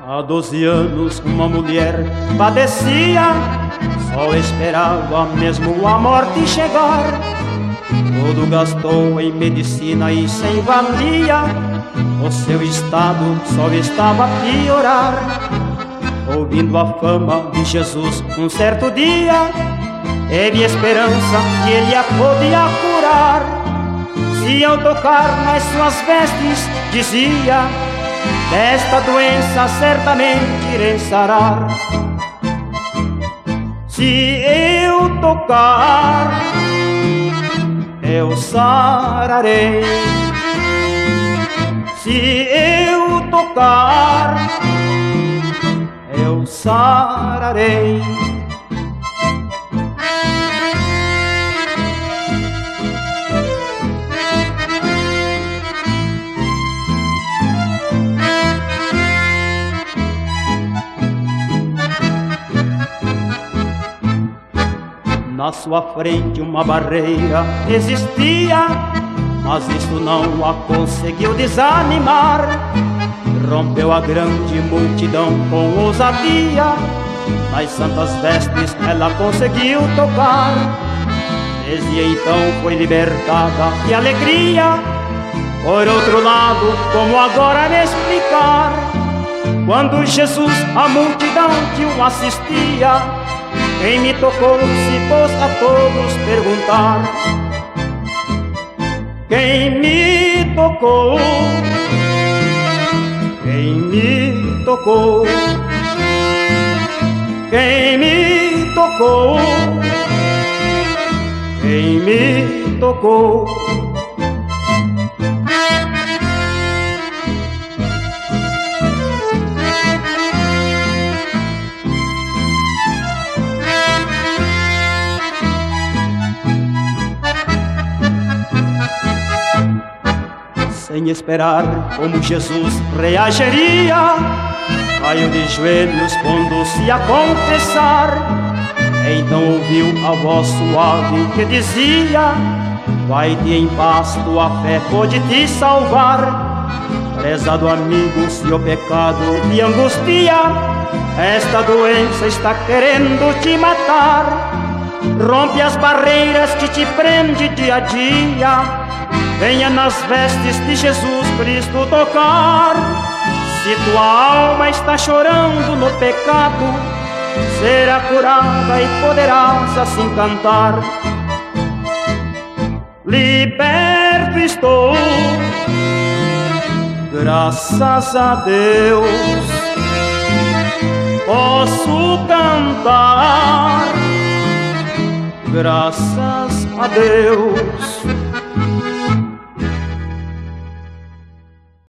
Há 12 anos uma mulher padecia, só esperava mesmo a morte chegar. Tudo gastou em medicina e sem valia, o seu estado só estava a piorar. Ouvindo a fama de Jesus um certo dia, teve esperança que ele a podia curar. Se eu tocar nas suas vestes, dizia, desta doença certamente irei sarar. Se eu tocar, eu sararei. Se eu tocar, eu sararei. Na sua frente uma barreira existia, mas isso não a conseguiu desanimar. Rompeu a grande multidão com ousadia, nas santas vestes ela conseguiu tocar. Desde então foi libertada de alegria. Por outro lado, como agora me explicar? Quando Jesus a multidão que o assistia, quem me tocou se pôs a todos perguntar. Quem me tocou? Quem me tocou? Quem me tocou? Quem me tocou? Sem esperar como Jesus reagiria, caiu de joelhos pondo-se a confessar. Então ouviu a voz suave que dizia, vai-te em paz, tua fé pode te salvar. Prezado amigo, se o pecado te angustia, esta doença está querendo te matar. Rompe as barreiras que te prende dia a dia, venha nas vestes de Jesus Cristo tocar. Se tua alma está chorando no pecado, será curada e poderás assim cantar. Liberto estou, graças a Deus, posso cantar, graças a Deus.